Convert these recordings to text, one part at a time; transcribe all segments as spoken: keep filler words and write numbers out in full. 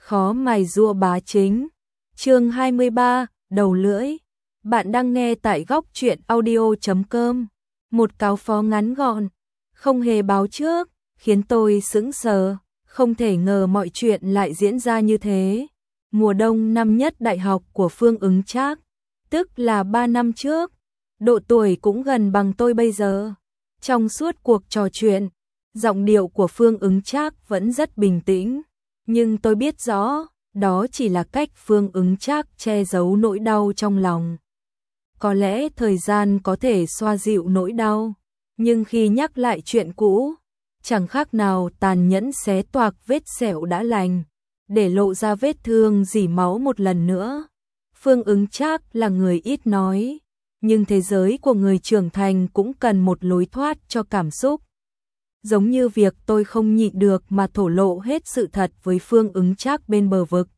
Khó mài rua bá chính. Chương hai mươi ba, đầu lưỡi. Bạn đang nghe tại góc truyện audio chấm com. Một cáo phó ngắn gọn, không hề báo trước, khiến tôi sững sờ, không thể ngờ mọi chuyện lại diễn ra như thế. Mùa đông năm nhất đại học của Phương Ứng Trác, tức là ba năm trước, độ tuổi cũng gần bằng tôi bây giờ. Trong suốt cuộc trò chuyện, giọng điệu của Phương Ứng Trác vẫn rất bình tĩnh, nhưng tôi biết rõ, đó chỉ là cách Phương Ứng Trác che giấu nỗi đau trong lòng. Có lẽ thời gian có thể xoa dịu nỗi đau, nhưng khi nhắc lại chuyện cũ, chẳng khác nào tàn nhẫn xé toạc vết sẹo đã lành, để lộ ra vết thương rỉ máu một lần nữa. Phương Ứng Trác là người ít nói, nhưng thế giới của người trưởng thành cũng cần một lối thoát cho cảm xúc. Giống như việc tôi không nhịn được mà thổ lộ hết sự thật với Phương Ứng Trác bên bờ vực.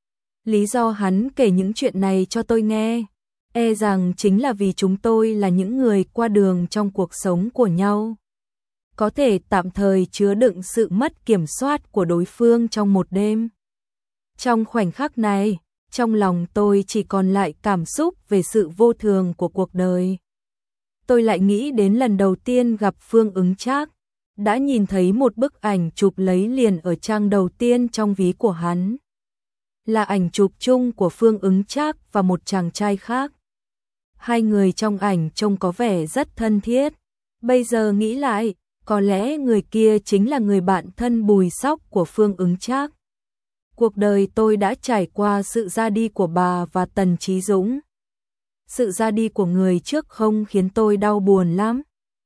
Lý do hắn kể những chuyện này cho tôi nghe, e rằng chính là vì chúng tôi là những người qua đường trong cuộc sống của nhau. Có thể tạm thời chứa đựng sự mất kiểm soát của đối phương trong một đêm. Trong khoảnh khắc này, trong lòng tôi chỉ còn lại cảm xúc về sự vô thường của cuộc đời. Tôi lại nghĩ đến lần đầu tiên gặp Phương Ứng Trác, đã nhìn thấy một bức ảnh chụp lấy liền ở trang đầu tiên trong ví của hắn. Là ảnh chụp chung của Phương Ứng Trác và một chàng trai khác. Hai người trong ảnh trông có vẻ rất thân thiết. Bây giờ nghĩ lại, có lẽ người kia chính là người bạn thân Bùi Sóc của Phương Ứng Trác. Cuộc đời tôi đã trải qua sự ra đi của bà và Tần Chí Dũng. Sự ra đi của người trước không khiến tôi đau buồn lắm.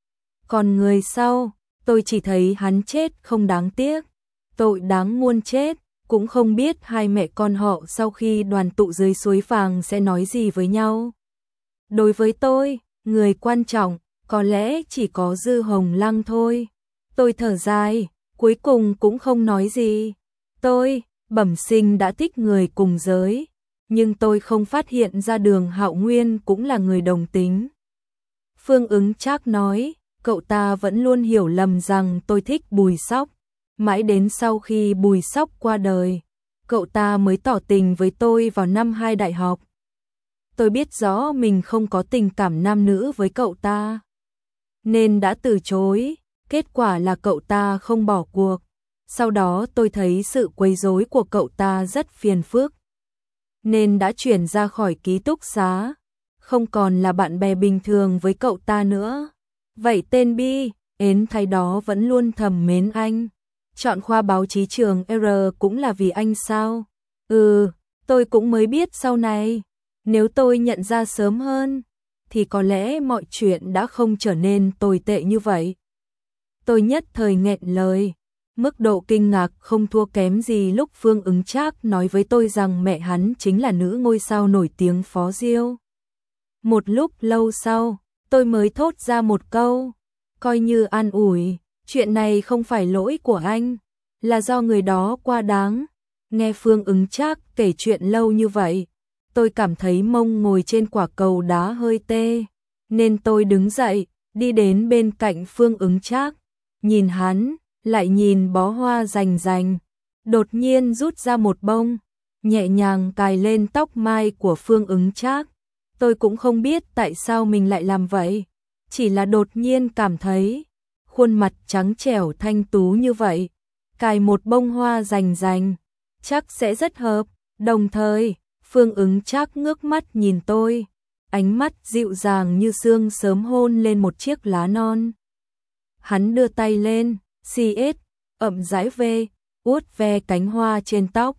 Còn người sau, tôi chỉ thấy hắn chết không đáng tiếc, tội đáng muôn chết. Cũng không biết hai mẹ con họ sau khi đoàn tụ dưới suối vàng sẽ nói gì với nhau. Đối với tôi, người quan trọng có lẽ chỉ có Dư Hồng Lăng thôi. Tôi thở dài, cuối cùng cũng không nói gì. Tôi, bẩm sinh đã thích người cùng giới, nhưng tôi không phát hiện ra Đường Hạo Nguyên cũng là người đồng tính. Phương Ứng Trác nói, cậu ta vẫn luôn hiểu lầm rằng tôi thích Bùi Sóc. Mãi đến sau khi Bùi Sóc qua đời, cậu ta mới tỏ tình với tôi vào năm hai đại học. Tôi biết rõ mình không có tình cảm nam nữ với cậu ta, nên đã từ chối. Kết quả là cậu ta không bỏ cuộc. Sau đó tôi thấy sự quấy rối của cậu ta rất phiền phức, nên đã chuyển ra khỏi ký túc xá, không còn là bạn bè bình thường với cậu ta nữa. Vậy tên Bi, ến thay đó vẫn luôn thầm mến anh. Chọn khoa báo chí trường R cũng là vì anh sao? Ừ, tôi cũng mới biết sau này. Nếu tôi nhận ra sớm hơn, thì có lẽ mọi chuyện đã không trở nên tồi tệ như vậy. Tôi nhất thời nghẹn lời. Mức độ kinh ngạc không thua kém gì lúc Phương Ứng Trác nói với tôi rằng mẹ hắn chính là nữ ngôi sao nổi tiếng Phó Diêu. Một lúc lâu sau, tôi mới thốt ra một câu, coi như an ủi. Chuyện này không phải lỗi của anh, là do người đó quá đáng. Nghe Phương Ứng Trác kể chuyện lâu như vậy, tôi cảm thấy mông ngồi trên quả cầu đá hơi tê, nên tôi đứng dậy, đi đến bên cạnh Phương Ứng Trác, nhìn hắn, lại nhìn bó hoa rành rành, đột nhiên rút ra một bông, nhẹ nhàng cài lên tóc mai của Phương Ứng Trác. Tôi cũng không biết tại sao mình lại làm vậy, chỉ là đột nhiên cảm thấy khuôn mặt trắng trẻo thanh tú như vậy, cài một bông hoa rành rành, chắc sẽ rất hợp. Đồng thời, Phương Ứng Trác ngước mắt nhìn tôi, ánh mắt dịu dàng như sương sớm hôn lên một chiếc lá non. Hắn đưa tay lên, xê ét, ậm rãi về, vuốt ve cánh hoa trên tóc.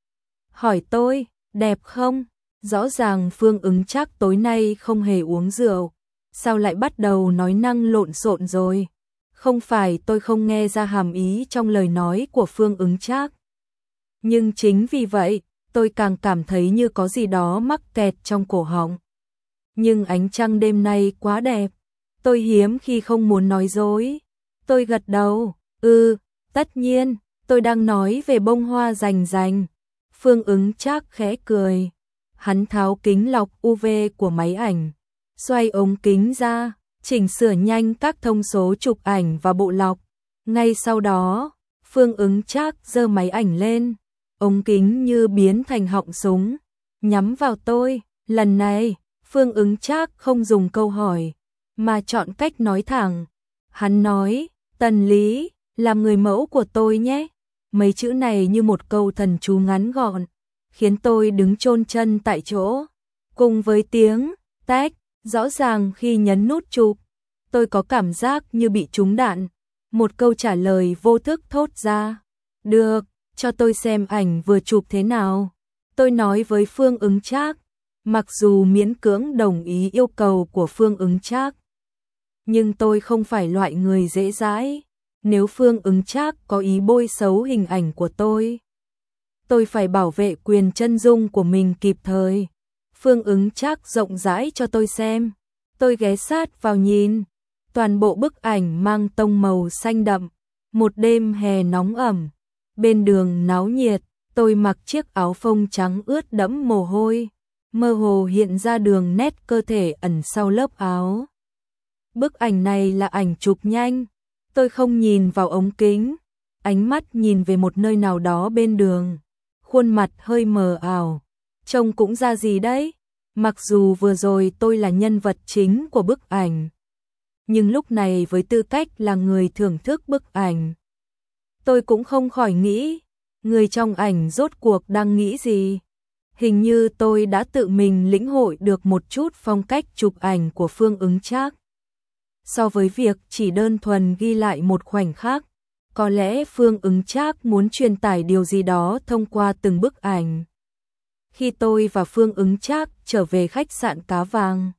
Hỏi tôi, đẹp không? Rõ ràng Phương Ứng Trác tối nay không hề uống rượu, sao lại bắt đầu nói năng lộn xộn rồi? Không phải tôi không nghe ra hàm ý trong lời nói của Phương Ứng Trác. Nhưng chính vì vậy, tôi càng cảm thấy như có gì đó mắc kẹt trong cổ họng. Nhưng ánh trăng đêm nay quá đẹp, tôi hiếm khi không muốn nói dối. Tôi gật đầu, ừ, tất nhiên, tôi đang nói về bông hoa rành rành. Phương Ứng Trác khẽ cười. Hắn tháo kính lọc u vê của máy ảnh, xoay ống kính ra, chỉnh sửa nhanh các thông số chụp ảnh và bộ lọc. Ngay sau đó, Phương Ứng Trác giơ máy ảnh lên, ống kính như biến thành họng súng, nhắm vào tôi. Lần này, Phương Ứng Trác không dùng câu hỏi, mà chọn cách nói thẳng. Hắn nói, Tần Lý, làm người mẫu của tôi nhé. Mấy chữ này như một câu thần chú ngắn gọn, khiến tôi đứng chôn chân tại chỗ. Cùng với tiếng tách rõ ràng khi nhấn nút chụp, tôi có cảm giác như bị trúng đạn. Một câu trả lời vô thức thốt ra. Được, cho tôi xem ảnh vừa chụp thế nào. Tôi nói với Phương Ứng Trác, mặc dù miễn cưỡng đồng ý yêu cầu của Phương Ứng Trác, nhưng tôi không phải loại người dễ dãi. Nếu Phương Ứng Trác có ý bôi xấu hình ảnh của tôi, tôi phải bảo vệ quyền chân dung của mình kịp thời. Phương Ứng Trác rộng rãi cho tôi xem. Tôi ghé sát vào nhìn. Toàn bộ bức ảnh mang tông màu xanh đậm. Một đêm hè nóng ẩm. Bên đường náo nhiệt, tôi mặc chiếc áo phông trắng ướt đẫm mồ hôi. Mơ hồ hiện ra đường nét cơ thể ẩn sau lớp áo. Bức ảnh này là ảnh chụp nhanh. Tôi không nhìn vào ống kính. Ánh mắt nhìn về một nơi nào đó bên đường. Khuôn mặt hơi mờ ảo. Trông cũng ra gì đấy. Mặc dù vừa rồi tôi là nhân vật chính của bức ảnh, nhưng lúc này với tư cách là người thưởng thức bức ảnh, tôi cũng không khỏi nghĩ, người trong ảnh rốt cuộc đang nghĩ gì. Hình như tôi đã tự mình lĩnh hội được một chút phong cách chụp ảnh của Phương Ứng Trác. So với việc chỉ đơn thuần ghi lại một khoảnh khắc, có lẽ Phương Ứng Trác muốn truyền tải điều gì đó thông qua từng bức ảnh. Khi tôi và Phương Ứng Trác trở về khách sạn Cá Vàng,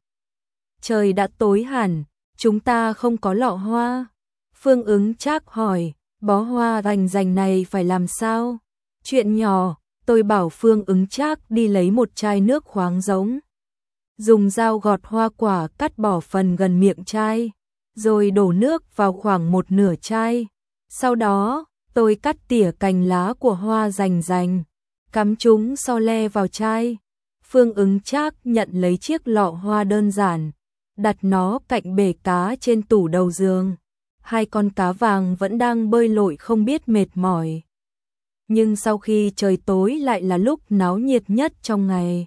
trời đã tối hẳn, chúng ta không có lọ hoa. Phương Ứng Trác hỏi, bó hoa rành rành này phải làm sao? Chuyện nhỏ, tôi bảo Phương Ứng Trác đi lấy một chai nước khoáng giống. Dùng dao gọt hoa quả cắt bỏ phần gần miệng chai, rồi đổ nước vào khoảng một nửa chai. Sau đó, tôi cắt tỉa cành lá của hoa rành rành, cắm chúng so le vào chai. Phương Ứng Trác nhận lấy chiếc lọ hoa đơn giản, đặt nó cạnh bể cá trên tủ đầu giường. Hai con cá vàng vẫn đang bơi lội không biết mệt mỏi. Nhưng sau khi trời tối lại là lúc náo nhiệt nhất trong ngày.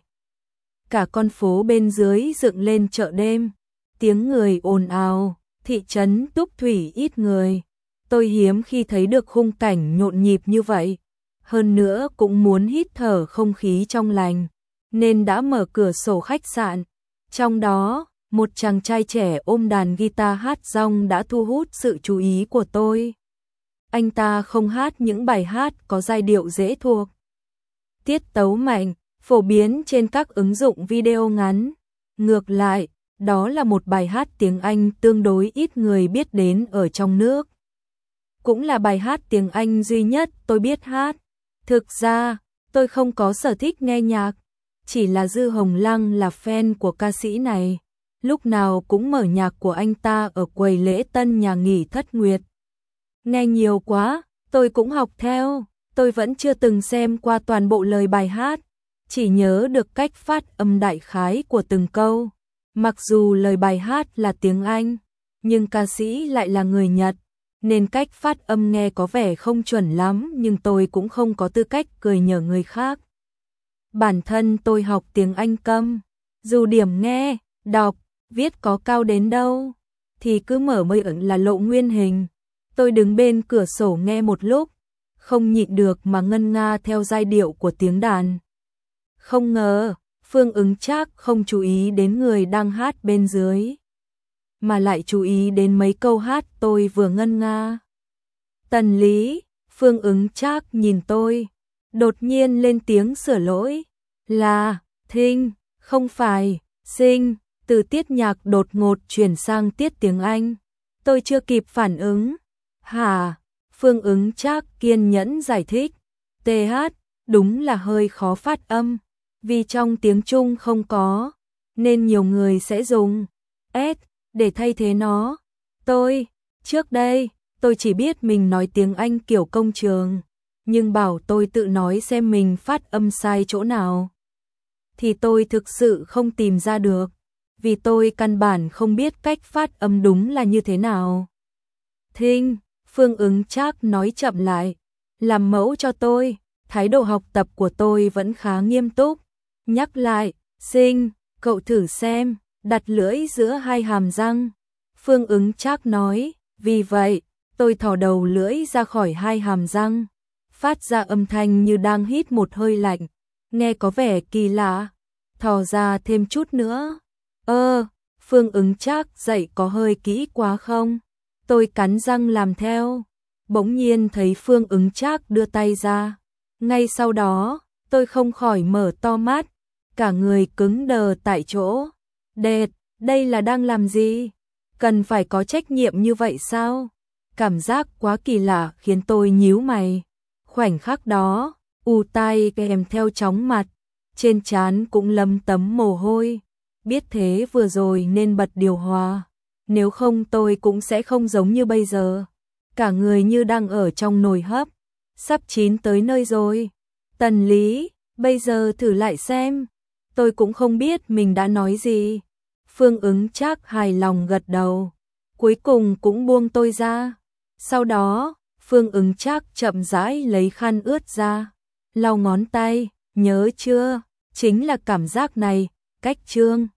Cả con phố bên dưới dựng lên chợ đêm, tiếng người ồn ào, thị trấn Túc Thủy ít người. Tôi hiếm khi thấy được khung cảnh nhộn nhịp như vậy. Hơn nữa cũng muốn hít thở không khí trong lành, nên đã mở cửa sổ khách sạn. Trong đó, một chàng trai trẻ ôm đàn guitar hát rong đã thu hút sự chú ý của tôi. Anh ta không hát những bài hát có giai điệu dễ thuộc, tiết tấu mạnh, phổ biến trên các ứng dụng video ngắn. Ngược lại, đó là một bài hát tiếng Anh tương đối ít người biết đến ở trong nước. Cũng là bài hát tiếng Anh duy nhất tôi biết hát. Thực ra, tôi không có sở thích nghe nhạc, chỉ là Dư Hồng Lăng là fan của ca sĩ này, lúc nào cũng mở nhạc của anh ta ở quầy lễ tân nhà nghỉ Thất Nguyệt. Nghe nhiều quá, tôi cũng học theo, tôi vẫn chưa từng xem qua toàn bộ lời bài hát, chỉ nhớ được cách phát âm đại khái của từng câu. Mặc dù lời bài hát là tiếng Anh, nhưng ca sĩ lại là người Nhật, nên cách phát âm nghe có vẻ không chuẩn lắm, nhưng tôi cũng không có tư cách cười nhở người khác. Bản thân tôi học tiếng Anh câm, dù điểm nghe, đọc, viết có cao đến đâu, thì cứ mở mây ẩn là lộ nguyên hình. Tôi đứng bên cửa sổ nghe một lúc, không nhịn được mà ngân nga theo giai điệu của tiếng đàn. Không ngờ, Phương Ứng Trác không chú ý đến người đang hát bên dưới, mà lại chú ý đến mấy câu hát tôi vừa ngân nga. Tần Lý, Phương Ứng Trác nhìn tôi, đột nhiên lên tiếng sửa lỗi, là Thinh, không phải Sinh. Từ tiết nhạc đột ngột chuyển sang tiết tiếng Anh. Tôi chưa kịp phản ứng. Hả? Phương Ứng Trác kiên nhẫn giải thích. tê hát, đúng là hơi khó phát âm, vì trong tiếng Trung không có, nên nhiều người sẽ dùng S để thay thế nó. Tôi, trước đây, tôi chỉ biết mình nói tiếng Anh kiểu công trường, nhưng bảo tôi tự nói xem mình phát âm sai chỗ nào, thì tôi thực sự không tìm ra được, vì tôi căn bản không biết cách phát âm đúng là như thế nào. Thinh, Phương Ứng Trác nói chậm lại, làm mẫu cho tôi, Thái độ học tập của tôi vẫn khá nghiêm túc. Nhắc lại, Sinh, cậu thử xem, đặt lưỡi giữa hai hàm răng. Phương Ứng Trác nói, vì vậy, tôi thò đầu lưỡi ra khỏi hai hàm răng, phát ra âm thanh như đang hít một hơi lạnh, nghe có vẻ kỳ lạ. Thò ra thêm chút nữa. Ơ, Phương Ứng Trác dạy có hơi kỹ quá không? Tôi cắn răng làm theo. Bỗng nhiên thấy Phương Ứng Trác đưa tay ra. Ngay sau đó, tôi không khỏi mở to mắt, cả người cứng đờ tại chỗ. Đệt, đây là đang làm gì? Cần phải có trách nhiệm như vậy sao? Cảm giác quá kỳ lạ khiến tôi nhíu mày. Khoảnh khắc đó, ù tai kèm theo chóng mặt, trên trán cũng lấm tấm mồ hôi. Biết thế vừa rồi nên bật điều hòa, nếu không tôi cũng sẽ không giống như bây giờ. Cả người như đang ở trong nồi hấp, sắp chín tới nơi rồi. Tần Lý, bây giờ thử lại xem. Tôi cũng không biết mình đã nói gì. Phương Ứng Trác hài lòng gật đầu, cuối cùng cũng buông tôi ra. Sau đó, Phương Ứng Trác chậm rãi lấy khăn ướt ra, lau ngón tay, nhớ chưa, chính là cảm giác này, cách Trương.